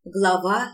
Глава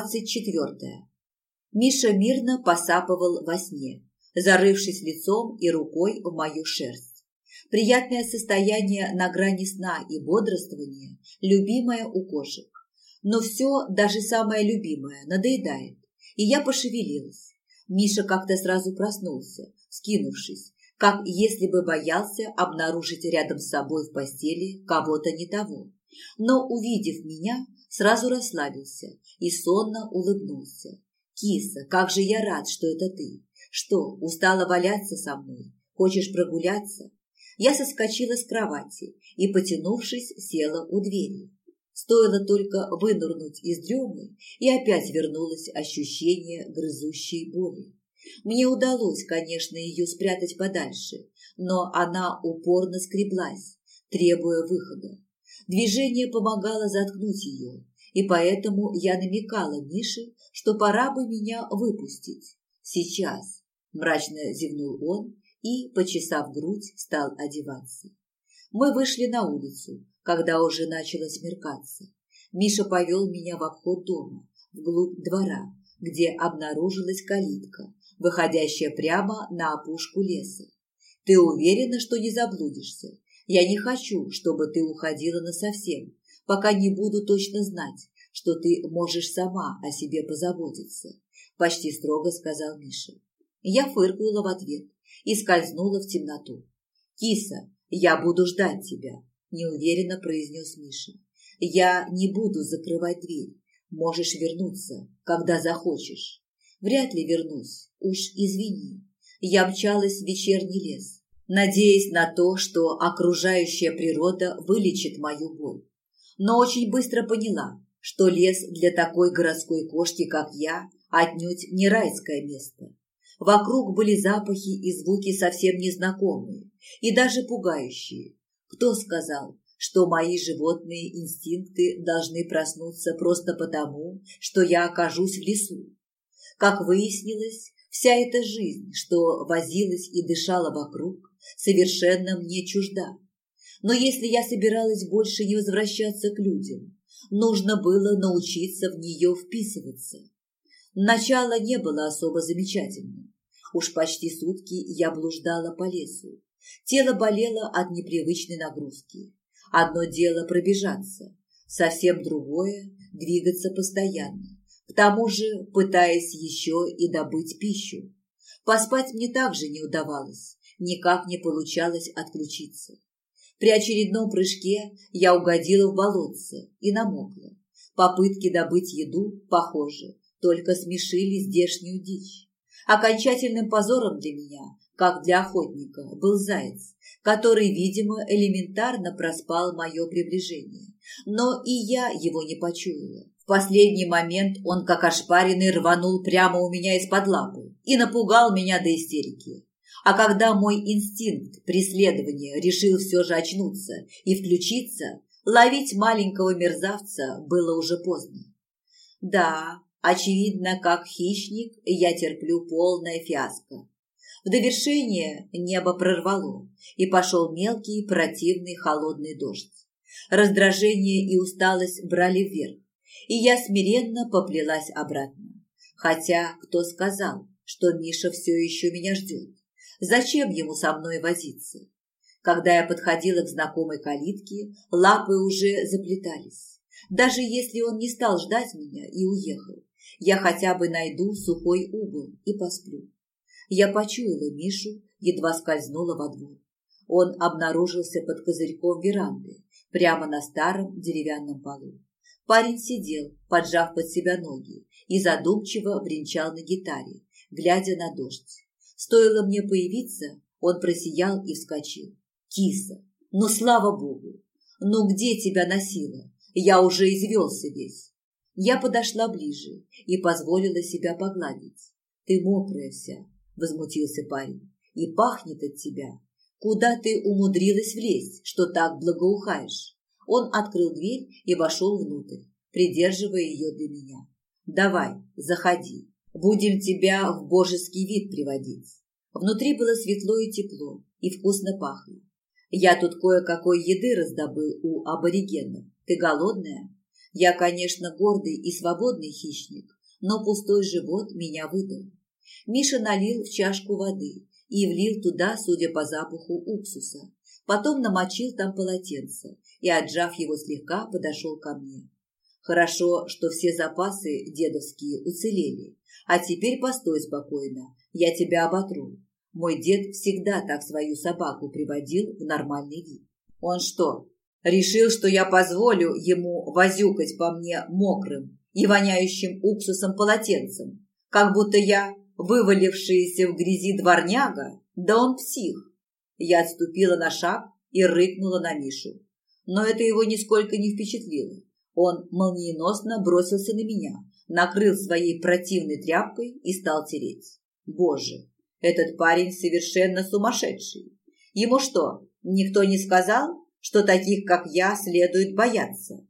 24. Миша мирно посапывал во сне, зарывшись лицом и рукой в мою шерсть. Приятное состояние на грани сна и бодрствования, любимое у кошек. Но все, даже самое любимое, надоедает, и я пошевелилась. Миша как-то сразу проснулся, скинувшись, как если бы боялся обнаружить рядом с собой в постели кого-то не того. Но, увидев меня, сразу расслабился и сонно улыбнулся. «Киса, как же я рад, что это ты! Что, устала валяться со мной? Хочешь прогуляться?» Я соскочила с кровати и, потянувшись, села у двери. Стоило только вынырнуть из дремы, и опять вернулось ощущение грызущей боли. Мне удалось, конечно, ее спрятать подальше, но она упорно скреблась, требуя выхода. Движение помогало заткнуть ее, и поэтому я намекала Мише, что пора бы меня выпустить. «Сейчас», – мрачно зевнул он и, почесав грудь, стал одеваться. Мы вышли на улицу, когда уже начало смеркаться. Миша повел меня в обход дома, вглубь двора, где обнаружилась калитка, выходящая прямо на опушку леса. «Ты уверена, что не заблудишься? Я не хочу, чтобы ты уходила насовсем, пока не буду точно знать, что ты можешь сама о себе позаботиться», – почти строго сказал Миша. Я фыркнула в ответ и скользнула в темноту. «Киса, я буду ждать тебя», – неуверенно произнес Миша. «Я не буду закрывать дверь. Можешь вернуться, когда захочешь». «Вряд ли вернусь, уж извини». Я мчалась в вечерний лес, надеясь на то, что окружающая природа вылечит мою боль. Но очень быстро поняла, что лес для такой городской кошки, как я, отнюдь не райское место. Вокруг были запахи и звуки совсем незнакомые и даже пугающие. Кто сказал, что мои животные инстинкты должны проснуться просто потому, что я окажусь в лесу? Как выяснилось, вся эта жизнь, что возилась и дышала вокруг, совершенно мне чужда. Но если я собиралась больше не возвращаться к людям, нужно было научиться в нее вписываться. Начало не было особо замечательным. Уж почти сутки я блуждала по лесу. Тело болело от непривычной нагрузки. Одно дело пробежаться, совсем другое – двигаться постоянно. К тому же, пытаясь еще и добыть пищу. Поспать мне также не удавалось, никак не получалось отключиться. При очередном прыжке я угодила в болотце и намокла. Попытки добыть еду, похоже, только смешили здешнюю дичь. Окончательным позором для меня, как для охотника, был заяц, который, видимо, элементарно проспал мое приближение. Но и я его не почуяла. В последний момент он, как ошпаренный, рванул прямо у меня из-под лапы и напугал меня до истерики. А когда мой инстинкт преследования решил все же очнуться и включиться, ловить маленького мерзавца было уже поздно. Да, очевидно, как хищник я терплю полное фиаско. В довершение небо прорвало, и пошел мелкий, противный, холодный дождь. Раздражение и усталость брали вверх, и я смиренно поплелась обратно. Хотя кто сказал, что Миша все еще меня ждет? Зачем ему со мной возиться? Когда я подходила к знакомой калитке, лапы уже заплетались. Даже если он не стал ждать меня и уехал, я хотя бы найду сухой угол и посплю. Я почуяла Мишу, едва скользнула во двор. Он обнаружился под козырьком веранды, прямо на старом деревянном полу. Парень сидел, поджав под себя ноги, и задумчиво бренчал на гитаре, глядя на дождь. Стоило мне появиться, он просиял и вскочил. «Киса, ну слава богу! Ну где тебя носило? Я уже извелся весь». Я подошла ближе и позволила себя погладить. «Ты мокрая вся», – возмутился парень, – «и пахнет от тебя. Куда ты умудрилась влезть, что так благоухаешь?» Он открыл дверь и вошел внутрь, придерживая ее для меня. «Давай, заходи. Будем тебя в божеский вид приводить». Внутри было светло и тепло, и вкусно пахло. «Я тут кое-какой еды раздобыл у аборигенов. Ты голодная?» Я, конечно, гордый и свободный хищник, но пустой живот меня выдал. Миша налил в чашку воды и влил туда, судя по запаху, уксуса. Потом намочил там полотенце и, отжав его слегка, подошел ко мне. Хорошо, что все запасы дедовские уцелели. А теперь постой спокойно, я тебя оботру. Мой дед всегда так свою собаку приводил в нормальный вид. Он что, решил, что я позволю ему возюкать по мне мокрым и воняющим уксусом полотенцем, как будто я вывалившаяся в грязи дворняга? Да он псих. Я отступила на шаг и рыкнула на Мишу. Но это его нисколько не впечатлило. Он молниеносно бросился на меня, накрыл своей противной тряпкой и стал тереть. Боже, этот парень совершенно сумасшедший. Ему что, никто не сказал, что таких, как я, следует бояться?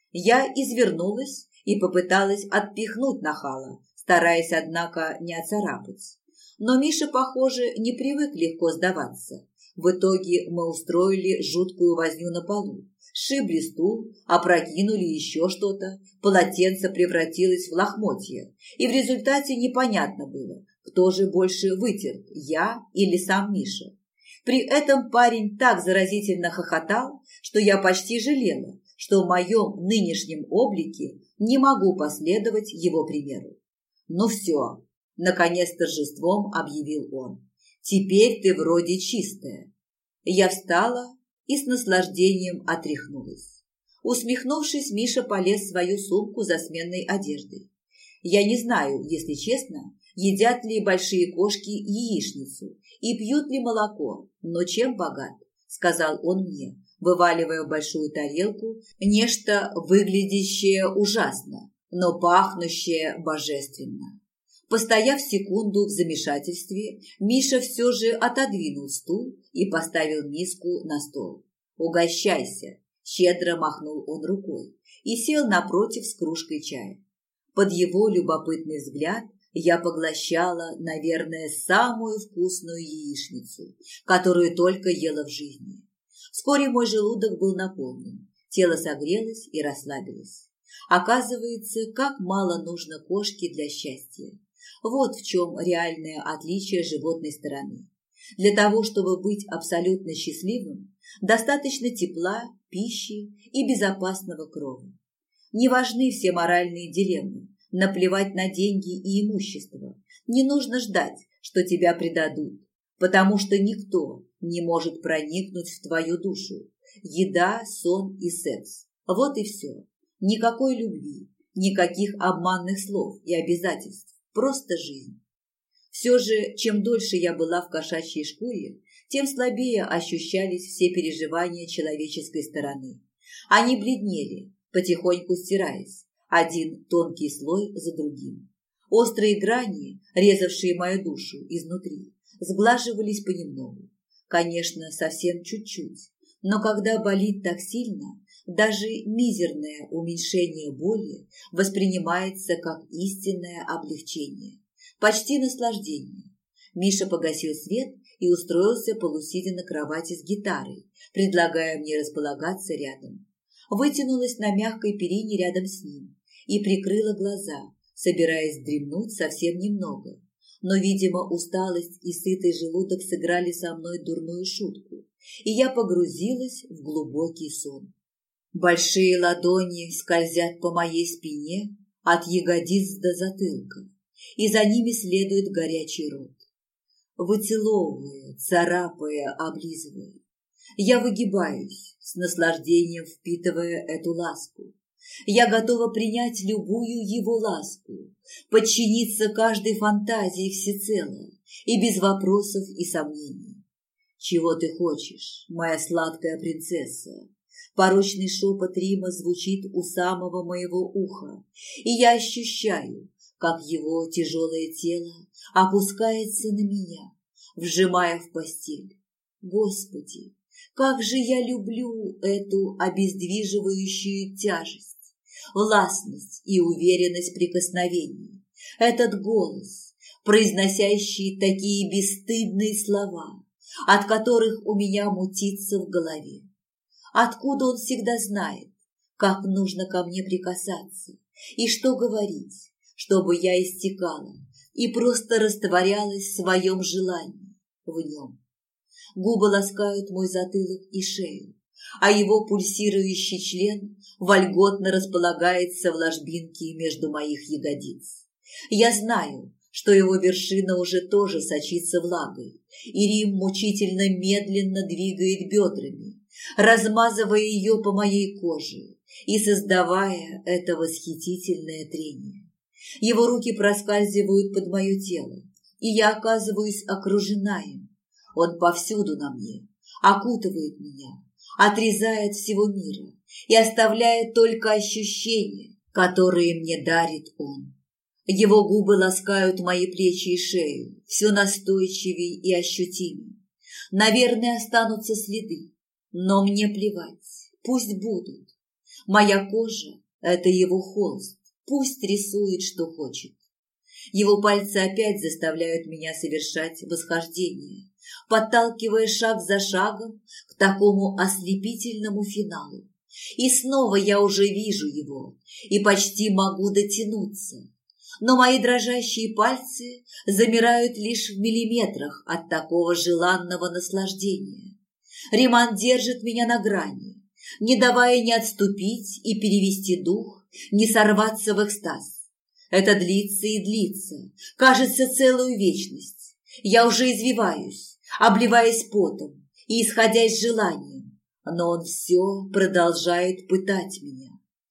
Я извернулась и попыталась отпихнуть нахала, стараясь, однако, не оцарапать. Но Миша, похоже, не привык легко сдаваться. В итоге мы устроили жуткую возню на полу. Сшибли стул, опрокинули еще что-то, полотенце превратилось в лохмотья, и в результате непонятно было, кто же больше вытерт, я или сам Миша. При этом парень так заразительно хохотал, что я почти жалела, что в моем нынешнем облике не могу последовать его примеру. «Ну все», – наконец торжеством объявил он, – «теперь ты вроде чистая». Я встала и с наслаждением отряхнулась. Усмехнувшись, Миша полез в свою сумку за сменной одеждой. Я не знаю, если честно, едят ли большие кошки яичницу и пьют ли молоко, но чем богат, сказал он мне, вываливая в большую тарелку нечто выглядящее ужасно, но пахнущее божественно. Постояв секунду в замешательстве, Миша все же отодвинул стул и поставил миску на стол. «Угощайся!» – щедро махнул он рукой и сел напротив с кружкой чая. Под его любопытный взгляд я поглощала, наверное, самую вкусную яичницу, которую только ела в жизни. Вскоре мой желудок был наполнен, тело согрелось и расслабилось. Оказывается, как мало нужно кошке для счастья. Вот в чем реальное отличие животной стороны. Для того, чтобы быть абсолютно счастливым, достаточно тепла, пищи и безопасного крова. Не важны все моральные дилеммы, наплевать на деньги и имущество. Не нужно ждать, что тебя предадут, потому что никто не может проникнуть в твою душу. Еда, сон и секс. Вот и все. Никакой любви, никаких обманных слов и обязательств. Просто жизнь. Все же, чем дольше я была в кошачьей шкуре, тем слабее ощущались все переживания человеческой стороны. Они бледнели, потихоньку стираясь, один тонкий слой за другим. Острые грани, резавшие мою душу изнутри, сглаживались понемногу. Конечно, совсем чуть-чуть, но когда болит так сильно, даже мизерное уменьшение боли воспринимается как истинное облегчение, почти наслаждение. Миша погасил свет и устроился полусидя на кровати с гитарой, предлагая мне располагаться рядом. Вытянулась на мягкой перине рядом с ним и прикрыла глаза, собираясь дремнуть совсем немного. Но, видимо, усталость и сытый желудок сыграли со мной дурную шутку, и я погрузилась в глубокий сон. Большие ладони скользят по моей спине от ягодиц до затылка, и за ними следует горячий рот. Выцеловывая, царапая, облизывая, я выгибаюсь, с наслаждением впитывая эту ласку. Я готова принять любую его ласку, подчиниться каждой фантазии всецело и без вопросов и сомнений. «Чего ты хочешь, моя сладкая принцесса?» Порочный шепот Рима звучит у самого моего уха, и я ощущаю, как его тяжелое тело опускается на меня, вжимая в постель. Господи, как же я люблю эту обездвиживающую тяжесть, властность и уверенность прикосновений, этот голос, произносящий такие бесстыдные слова, от которых у меня мутится в голове. Откуда он всегда знает, как нужно ко мне прикасаться и что говорить, чтобы я истекала и просто растворялась в своем желании в нем. Губы ласкают мой затылок и шею, а его пульсирующий член вольготно располагается в ложбинке между моих ягодиц. Я знаю, что его вершина уже тоже сочится влагой, и Рим мучительно медленно двигает бедрами, размазывая ее по моей коже и создавая это восхитительное трение. Его руки проскальзывают под мое тело, и я оказываюсь окружена им. Он повсюду на мне, окутывает меня, отрезает всего мира и оставляет только ощущения, которые мне дарит он. Его губы ласкают мои плечи и шею, все настойчивее и ощутимее. Наверное, останутся следы, но мне плевать, пусть будут. Моя кожа – это его холст, пусть рисует, что хочет. Его пальцы опять заставляют меня совершать восхождение, подталкивая шаг за шагом к такому ослепительному финалу. И снова я уже вижу его и почти могу дотянуться. Но мои дрожащие пальцы замирают лишь в миллиметрах от такого желанного наслаждения. Риман держит меня на грани, не давая ни отступить и перевести дух, ни сорваться в экстаз. Это длится и длится, кажется, целую вечность. Я уже извиваюсь, обливаясь потом и исходясь желанием, но он все продолжает пытать меня.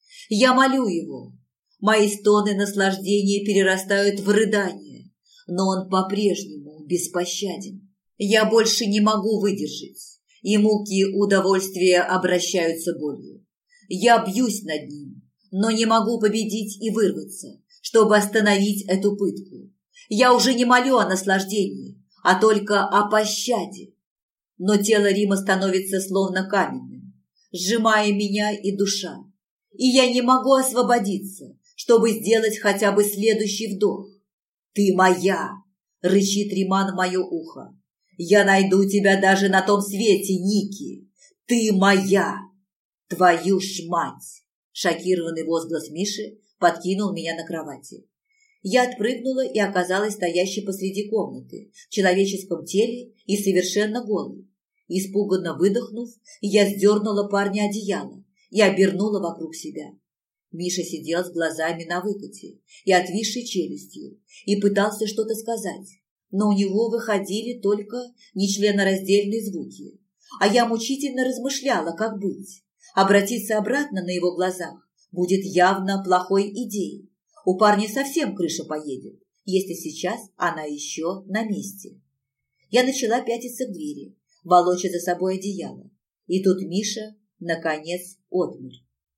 Я молю его. Мои стоны наслаждения перерастают в рыдания, но он по-прежнему беспощаден. Я больше не могу выдержать, и муки удовольствия обращаются болью. Я бьюсь над ним, но не могу победить и вырваться, чтобы остановить эту пытку. Я уже не молю о наслаждении, а только о пощаде. Но тело Рима становится словно каменным, сжимая меня и душа, и я не могу освободиться, чтобы сделать хотя бы следующий вдох. «Ты моя!» – рычит Риман в мое ухо. «Я найду тебя даже на том свете, Ники! Ты моя!» «Твою ж мать!» – шокированный возглас Миши подкинул меня на кровати. Я отпрыгнула и оказалась стоящей посреди комнаты, в человеческом теле и совершенно голой. Испуганно выдохнув, я сдернула парня одеяло и обернула вокруг себя. Миша сидел с глазами на выкате и отвисшей челюстью и пытался что-то сказать, но у него выходили только нечленораздельные звуки. А я мучительно размышляла, как быть. Обратиться обратно на его глазах будет явно плохой идеей. У парня совсем крыша поедет, если сейчас она еще на месте. Я начала пятиться к двери, волоча за собой одеяло. И тут Миша, наконец, отмер.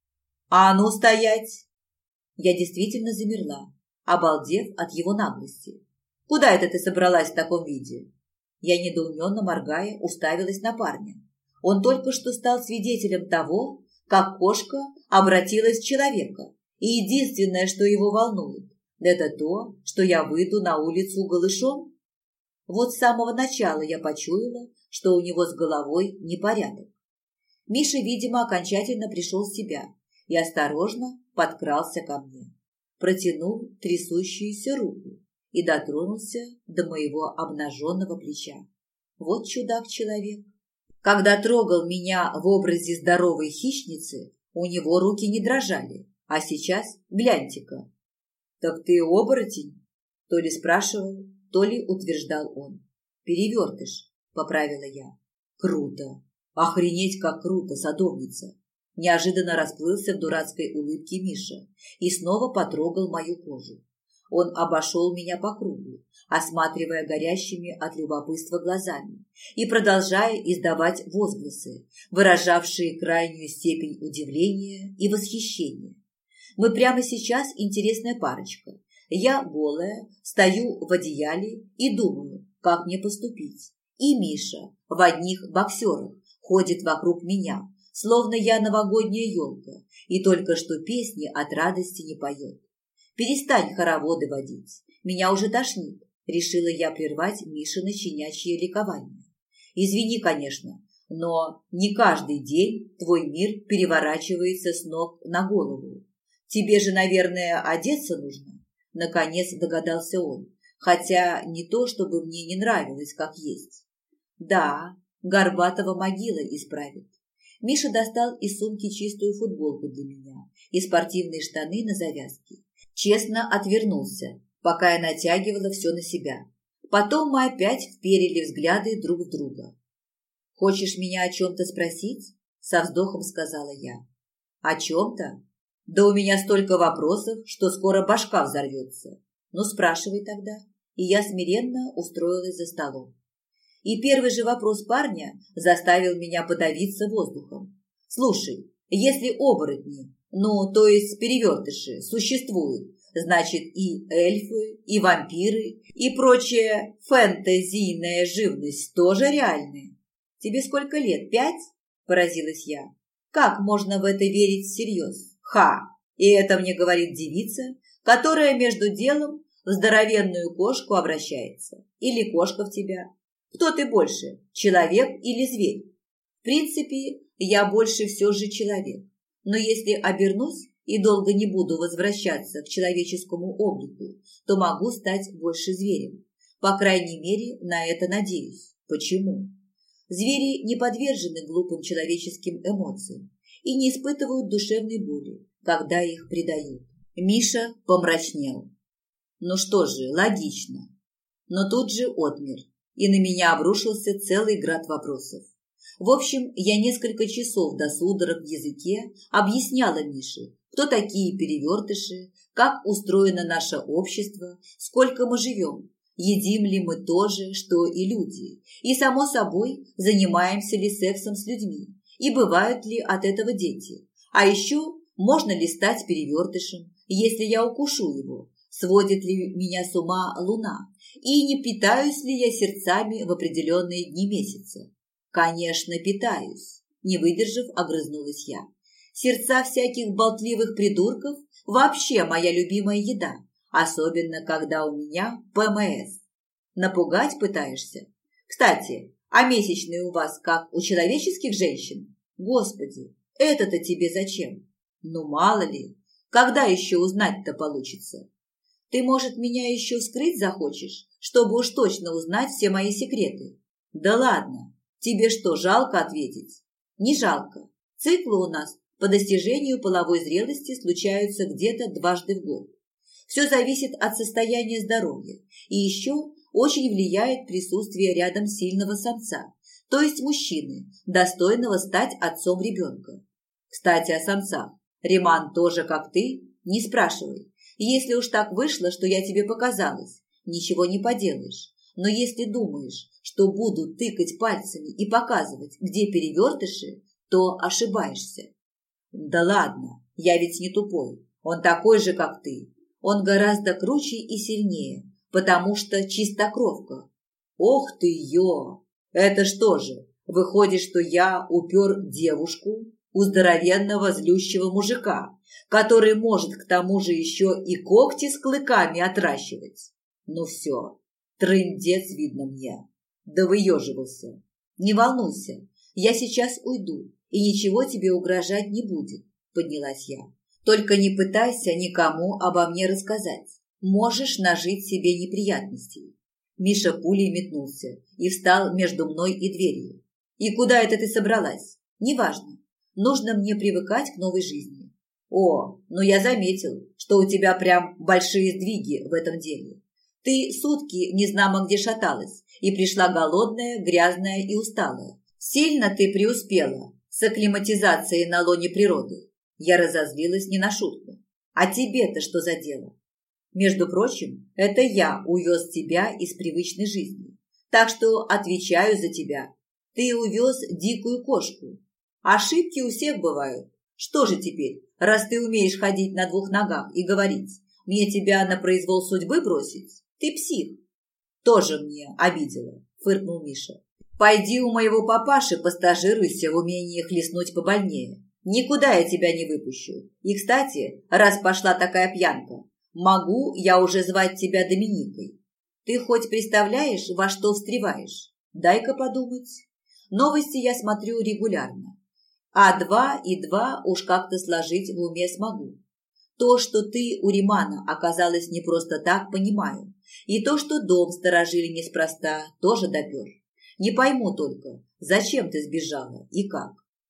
«А ну стоять!» Я действительно замерла, обалдев от его наглости. «Куда это ты собралась в таком виде?» Я, недоуменно моргая, уставилась на парня. Он только что стал свидетелем того, как кошка обратилась в человека, и единственное, что его волнует, это то, что я выйду на улицу голышом. Вот с самого начала я почуяла, что у него с головой непорядок. Миша, видимо, окончательно пришел в себя и осторожно подкрался ко мне, протянул трясущуюся руку и дотронулся до моего обнаженного плеча. Вот чудак-человек. Когда трогал меня в образе здоровой хищницы, у него руки не дрожали, а сейчас гляньте-ка. «Так ты оборотень?» – то ли спрашивал, то ли утверждал он. «Перевертыш», – поправила я. «Круто! Охренеть, как круто, садовница!» Неожиданно расплылся в дурацкой улыбке Миша и снова потрогал мою кожу. Он обошел меня по кругу, осматривая горящими от любопытства глазами и продолжая издавать возгласы, выражавшие крайнюю степень удивления и восхищения. Мы прямо сейчас интересная парочка. Я, голая, стою в одеяле и думаю, как мне поступить. И Миша в одних боксерах ходит вокруг меня, словно я новогодняя елка, и только что песни от радости не поет. «Перестань хороводы водить, меня уже тошнит», — решила я прервать Мишины щенячье ликование. «Извини, конечно, Но не каждый день твой мир переворачивается с ног на голову. Тебе же, наверное, одеться нужно?» Наконец догадался он, хотя не то, чтобы мне не нравилось, как есть. «Да, Горбатова могила исправит». Миша достал из сумки чистую футболку для меня и спортивные штаны на завязке. Честно отвернулся, пока я натягивала все на себя. Потом мы опять вперили взгляды друг в друга. «Хочешь меня о чем-то спросить?» – со вздохом сказала я. «О чем-то? Да у меня столько вопросов, что скоро башка взорвется. Ну, спрашивай тогда». И я смиренно устроилась за столом. И первый же вопрос парня заставил меня подавиться воздухом. «Слушай, если оборотни, ну, то есть перевертыши, существуют, значит и эльфы, и вампиры, и прочая фэнтезийная живность тоже реальны. Тебе сколько лет, 5?» – поразилась я. «Как можно в это верить всерьез? Ха! И это мне говорит девица, которая между делом в здоровенную кошку обращается. Или кошка в тебя. Кто ты больше, человек или зверь? В принципе, я больше все же человек. Но если обернусь и долго не буду возвращаться к человеческому облику, то могу стать больше зверем. По крайней мере, на это надеюсь. Почему? Звери не подвержены глупым человеческим эмоциям и не испытывают душевной боли, когда их предают». Миша помрачнел. Ну что же, логично. Но тут же отмер, и на меня обрушился целый град вопросов. В общем, я несколько часов до судорог в языке объясняла Мише, кто такие перевертыши, как устроено наше общество, сколько мы живем, едим ли мы то же, что и люди, и, само собой, занимаемся ли сексом с людьми, и бывают ли от этого дети. А еще, можно ли стать перевертышем, если я укушу его, сводит ли меня с ума луна, и не питаюсь ли я сердцами в определенные дни месяца. Конечно, питаюсь, не выдержав, огрызнулась я. Сердца всяких болтливых придурков вообще моя любимая еда, особенно когда у меня ПМС. Напугать пытаешься? Кстати, а месячные у вас как у человеческих женщин? Господи, это-то тебе зачем? Ну, мало ли, когда еще узнать-то получится? Ты, может, меня еще вскрыть захочешь, чтобы уж точно узнать все мои секреты? Да ладно, тебе что, жалко ответить? Не жалко. Циклы у нас по достижению половой зрелости случаются где-то дважды в год. Все зависит от состояния здоровья. И еще очень влияет присутствие рядом сильного самца, то есть мужчины, достойного стать отцом ребенка. Кстати, о самцах. Риман тоже как ты? Не спрашивай. Если уж так вышло, что я тебе показалась, ничего не поделаешь. Но если думаешь, что буду тыкать пальцами и показывать, где перевертыши, то ошибаешься. Да ладно, я ведь не тупой. Он такой же, как ты. Он гораздо круче и сильнее, потому что чистокровка. Ох ты, ё! Это что же, выходит, что я упер девушку у здоровенного злющего мужика, который может к тому же еще и когти с клыками отращивать? Ну все, трындец видно мне. Да выеживался. Не волнуйся, я сейчас уйду, и ничего тебе угрожать не будет, поднялась я. Только не пытайся никому обо мне рассказать. Можешь нажить себе неприятностей. Миша пулей метнулся и встал между мной и дверью. И куда это ты собралась? Неважно. Нужно мне привыкать к новой жизни. О, ну я заметил, что у тебя прям большие сдвиги в этом деле. Ты сутки незнамо где шаталась и пришла голодная, грязная и усталая. Сильно ты преуспела с акклиматизацией на лоне природы. Я разозлилась не на шутку. А тебе-то что за дело? Между прочим, это я увез тебя из привычной жизни. Так что отвечаю за тебя. Ты увез дикую кошку. Ошибки у всех бывают. Что же теперь, раз ты умеешь ходить на 2 ногах и говорить, мне тебя на произвол судьбы бросить? Ты псих. Тоже мне обидела, фыркнул Миша. Пойди у моего папаши постажируйся в умении хлестнуть побольнее. Никуда я тебя не выпущу. И, кстати, раз пошла такая пьянка, могу я уже звать тебя Доминикой. Ты хоть представляешь, во что встреваешь? Дай-ка подумать. Новости я смотрю регулярно. А 2 и 2 уж как-то сложить в уме смогу. То, что ты у Римана оказалась не просто так, понимаю. И то, что дом сторожили неспроста, тоже допер. Не пойму только, зачем ты сбежала и как.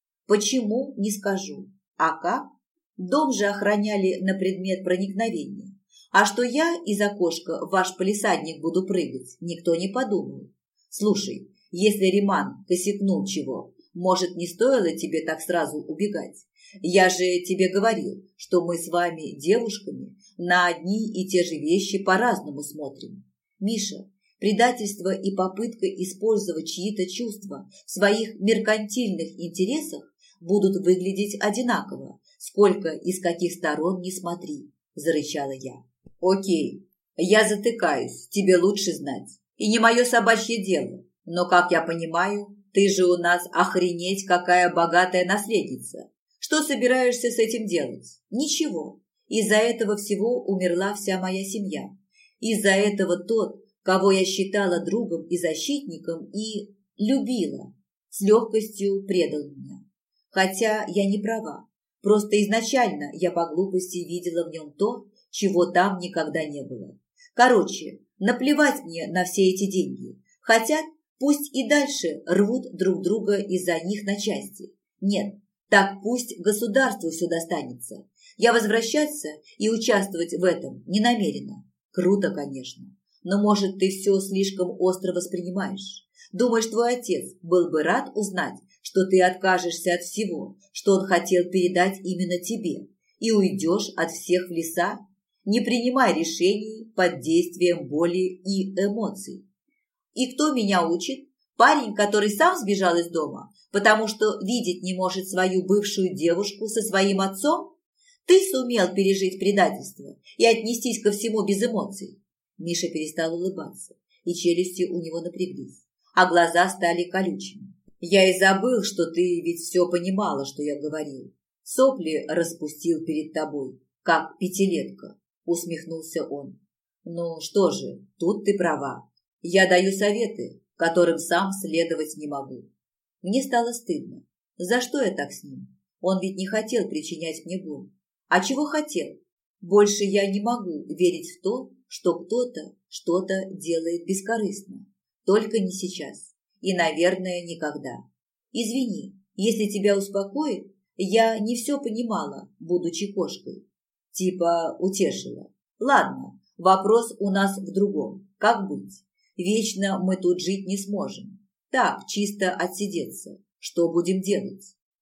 Почему, не скажу. А как? Дом же охраняли на предмет проникновения. А что я из окошка в ваш палисадник буду прыгать, никто не подумал. Слушай, если Риман косякнул чего, может, не стоило тебе так сразу убегать? Я же тебе говорил, что мы с вами, девушками, на одни и те же вещи по-разному смотрим. Миша, предательство и попытка использовать чьи-то чувства в своих меркантильных интересах будут выглядеть одинаково, сколько и с каких сторон не смотри, зарычала я. Окей, я затыкаюсь, тебе лучше знать. И не мое собачье дело. Но, как я понимаю, ты же у нас охренеть какая богатая наследница. Что собираешься с этим делать? Ничего. Из-за этого всего умерла вся моя семья. Из-за этого тот, кого я считала другом и защитником и любила, с легкостью предал меня. Хотя я не права. Просто изначально я по глупости видела в нем то, чего там никогда не было. Короче, наплевать мне на все эти деньги. Хотят, пусть и дальше рвут друг друга из-за них на части. Нет, так пусть государству все достанется. Я возвращаться и участвовать в этом не намерена. Круто, конечно. Но, может, ты все слишком остро воспринимаешь. Думаешь, твой отец был бы рад узнать, что ты откажешься от всего, что он хотел передать именно тебе, и уйдешь от всех в леса? Не принимай решений под действием боли и эмоций. И кто меня учит? Парень, который сам сбежал из дома, потому что видеть не может свою бывшую девушку со своим отцом? Ты сумел пережить предательство и отнестись ко всему без эмоций. Миша перестал улыбаться, и челюсти у него напряглись, а глаза стали колючими. Я и забыл, что ты ведь все понимала, что я говорил. Сопли распустил перед тобой, как пятилетка. Усмехнулся он. Ну что же, тут ты права. Я даю советы, которым сам следовать не могу. Мне стало стыдно. За что я так с ним? Он ведь не хотел причинять мне боль. А чего хотел? Больше я не могу верить в то, что кто-то что-то делает бескорыстно. Только не сейчас. И, наверное, никогда. Извини, если тебя успокоит, я не все понимала, будучи кошкой. Типа утешила. Ладно, вопрос у нас в другом. Как быть? Вечно мы тут жить не сможем. Так, чисто отсидеться. Что будем делать?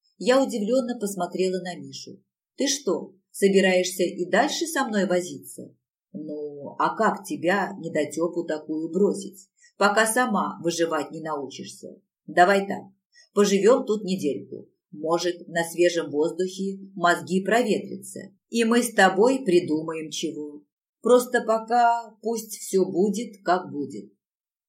Я удивленно посмотрела на Мишу. Ты что, собираешься и дальше со мной возиться? Ну, а как тебя, недотепу такую, бросить, пока сама выживать не научишься? Давай так, поживем тут недельку. Может, на свежем воздухе мозги проветрятся, и мы с тобой придумаем чего. Просто пока пусть все будет, как будет.